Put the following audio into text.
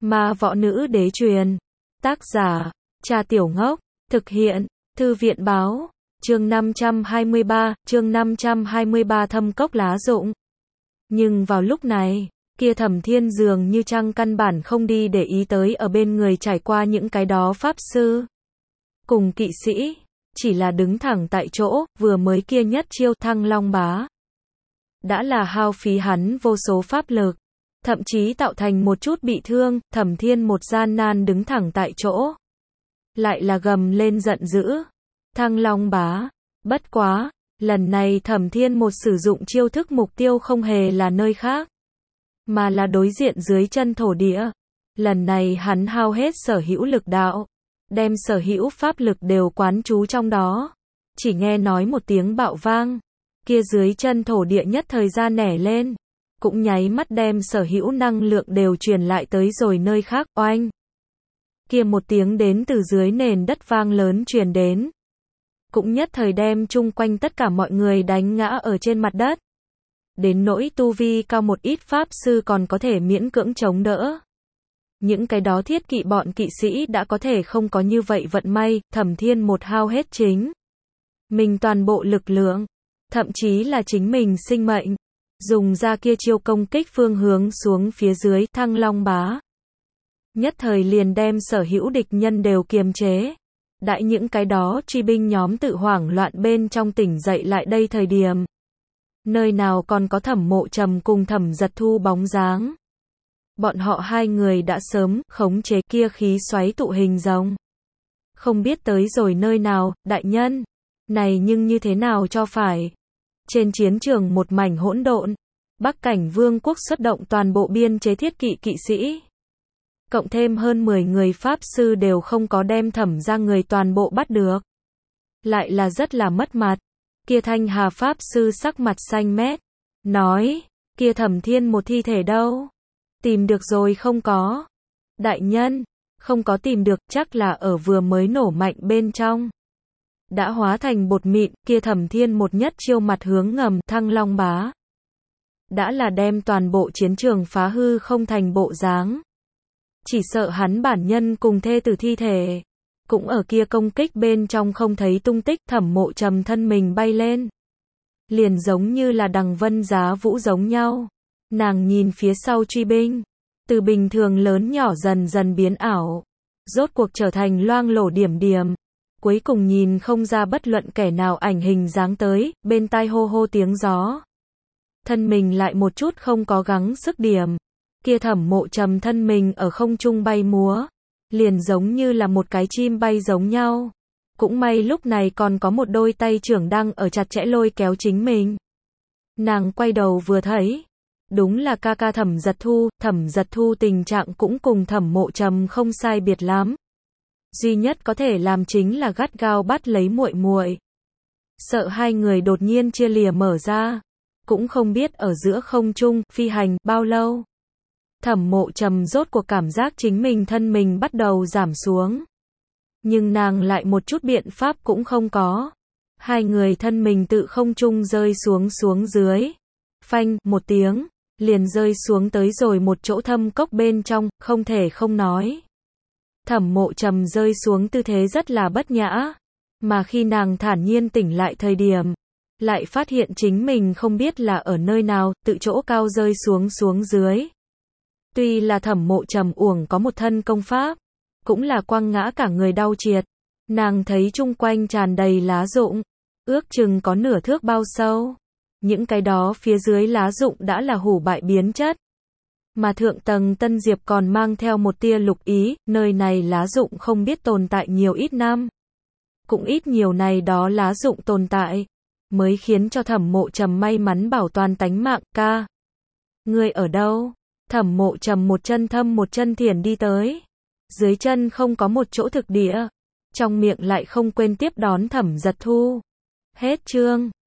Ma võ nữ đế truyền. Tác giả, Trà Tiểu Ngốc. Thực hiện, Thư viện báo. Chương 523 thâm cốc lá rụng. Nhưng vào lúc này, kia Thẩm Thiên dường như chăng căn bản không đi để ý tới ở bên người trải qua những cái đó pháp sư cùng kỵ sĩ, chỉ là đứng thẳng tại chỗ, vừa mới kia nhất chiêu Thăng Long Bá. Đã là hao phí hắn vô số pháp lực, thậm chí tạo thành một chút bị thương, Thẩm Thiên một gian nan đứng thẳng tại chỗ. Lại là gầm lên giận dữ. Thăng Long Bá. Bất quá, lần này Thẩm Thiên một sử dụng chiêu thức mục tiêu không hề là nơi khác, mà là đối diện dưới chân thổ địa. Lần này hắn hao hết sở hữu lực đạo, đem sở hữu pháp lực đều quán trú trong đó. Chỉ nghe nói một tiếng bạo vang, kia dưới chân thổ địa nhất thời gian nẻ lên, cũng nháy mắt đem sở hữu năng lượng đều truyền lại tới rồi nơi khác. Oanh! Kia một tiếng đến từ dưới nền đất vang lớn truyền đến, cũng nhất thời đem chung quanh tất cả mọi người đánh ngã ở trên mặt đất. Đến nỗi tu vi cao một ít pháp sư còn có thể miễn cưỡng chống đỡ. Những cái đó thiết kỵ bọn kỵ sĩ đã có thể không có như vậy vận may. Thẩm Thiên một hao hết chính mình toàn bộ lực lượng, thậm chí là chính mình sinh mệnh, dùng ra kia chiêu công kích phương hướng xuống phía dưới Thăng Long Bá. Nhất thời liền đem sở hữu địch nhân đều kiềm chế. Đại những cái đó truy binh nhóm tự hoảng loạn bên trong tỉnh dậy lại đây thời điểm, nơi nào còn có Thẩm Mộ Trầm cùng Thẩm Giật Thu bóng dáng. Bọn họ hai người đã sớm khống chế kia khí xoáy tụ hình rồng. Không biết tới rồi nơi nào, đại nhân. Này nhưng như thế nào cho phải. Trên chiến trường một mảnh hỗn độn. Bắc Cảnh Vương quốc xuất động toàn bộ biên chế thiết kỵ kỵ sĩ. Cộng thêm hơn 10 người pháp sư đều không có đem Thẩm ra người toàn bộ bắt được. Lại là rất là mất mặt. Kia Thanh Hà pháp sư sắc mặt xanh mét, nói, kia Thẩm Thiên một thi thể đâu? Tìm được rồi không có? Đại nhân, không có tìm được, chắc là ở vừa mới nổ mạnh bên trong. Đã hóa thành bột mịn, kia Thẩm Thiên một nhất chiêu mặt hướng ngầm Thăng Long Bá. Đã là đem toàn bộ chiến trường phá hư không thành bộ dáng. Chỉ sợ hắn bản nhân cùng thê tử thi thể cũng ở kia công kích bên trong không thấy tung tích. Thẩm Mộ Trầm thân mình bay lên, liền giống như là đằng vân giá vũ giống nhau. Nàng nhìn phía sau truy binh, từ bình thường lớn nhỏ dần dần biến ảo, rốt cuộc trở thành loang lổ điểm điểm. Cuối cùng nhìn không ra bất luận kẻ nào ảnh hình dáng tới, bên tai hô hô tiếng gió. Thân mình lại một chút không có gắng sức điểm. Kia Thẩm Mộ Trầm thân mình ở không trung bay múa, liền giống như là một cái chim bay giống nhau. Cũng may lúc này còn có một đôi tay trưởng đang ở chặt chẽ lôi kéo chính mình. Nàng quay đầu vừa thấy, đúng là ca ca Thẩm Giật Thu tình trạng cũng cùng Thẩm Mộ Trầm không sai biệt lắm. Duy nhất có thể làm chính là gắt gao bắt lấy muội muội. Sợ hai người đột nhiên chia lìa mở ra, cũng không biết ở giữa không trung phi hành bao lâu. Thẩm Mộ Trầm rốt cuộc cảm giác chính mình thân mình bắt đầu giảm xuống. Nhưng nàng lại một chút biện pháp cũng không có. Hai người thân mình tự không trung rơi xuống dưới. Phanh, một tiếng, liền rơi xuống tới rồi một chỗ thâm cốc bên trong, không thể không nói. Thẩm Mộ Trầm rơi xuống tư thế rất là bất nhã. Mà khi nàng thản nhiên tỉnh lại thời điểm, lại phát hiện chính mình không biết là ở nơi nào, tự chỗ cao rơi xuống dưới. Tuy là Thẩm Mộ Trầm uổng có một thân công pháp, cũng là quăng ngã cả người đau triệt. Nàng thấy chung quanh tràn đầy lá rụng, ước chừng có nửa thước bao sâu. Những cái đó phía dưới lá rụng đã là hủ bại biến chất. Mà thượng tầng Tân Diệp còn mang theo một tia lục ý, nơi này lá rụng không biết tồn tại nhiều ít năm. Cũng ít nhiều này đó lá rụng tồn tại, mới khiến cho Thẩm Mộ Trầm may mắn bảo toàn tánh mạng. Ca, ngươi ở đâu? Thẩm Mộ Trầm một chân thâm một chân thiển đi tới. Dưới chân không có một chỗ thực địa, trong miệng lại không quên tiếp đón Thẩm Giật Thu. Hết chương.